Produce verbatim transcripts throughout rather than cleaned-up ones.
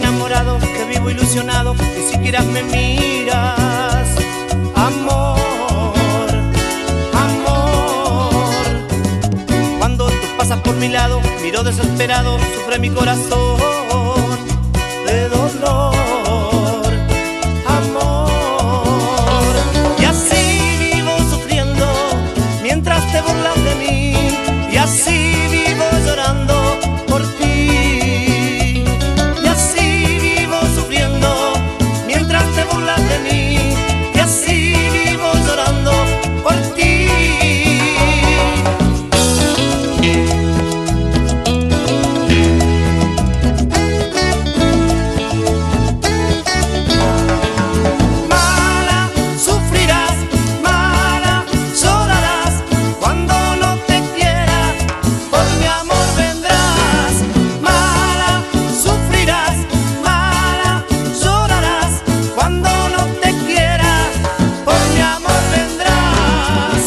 enamorado, que vivo ilusionado, ni siquiera me miras. Amor, amor, cuando tú pasas por mi lado, miro desesperado, sufre mi corazón de dolor. Amor, y así vivo sufriendo mientras te burlas de mí, y así vivo llorando por ti, y así vivo sufriendo mientras te burlas de mí, y así vivo llorando por ti. Mala, sufrirás, mala, llorarás cuando no te quiera, por mi amor vendrás. Mala, sufrirás, mala, llorarás cuando no te quiera, por mi amor vendrás.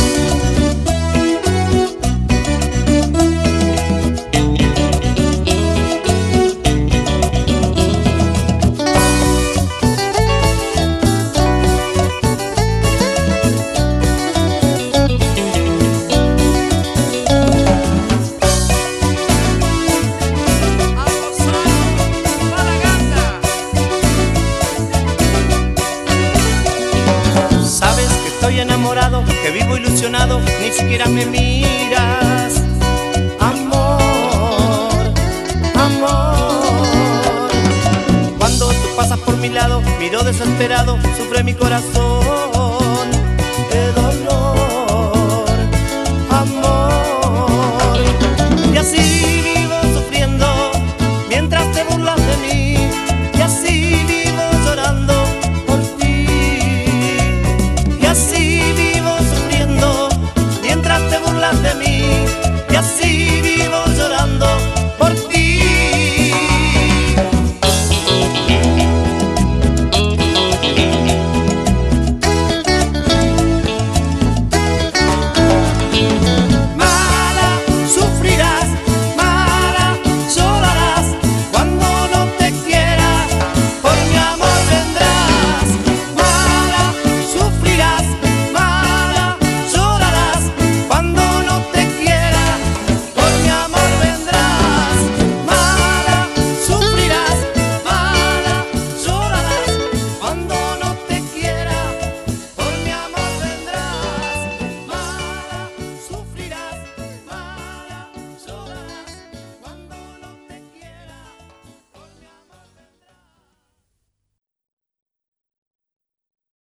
Sabes que estoy enamorado, que vivo ilusionado, ni siquiera me miras. Amor, amor, cuando tú pasas por mi lado, miro desesperado, sufre mi corazón de dolor. Amor, y así vivo sufriendo mientras te burlas de mí, y así vivo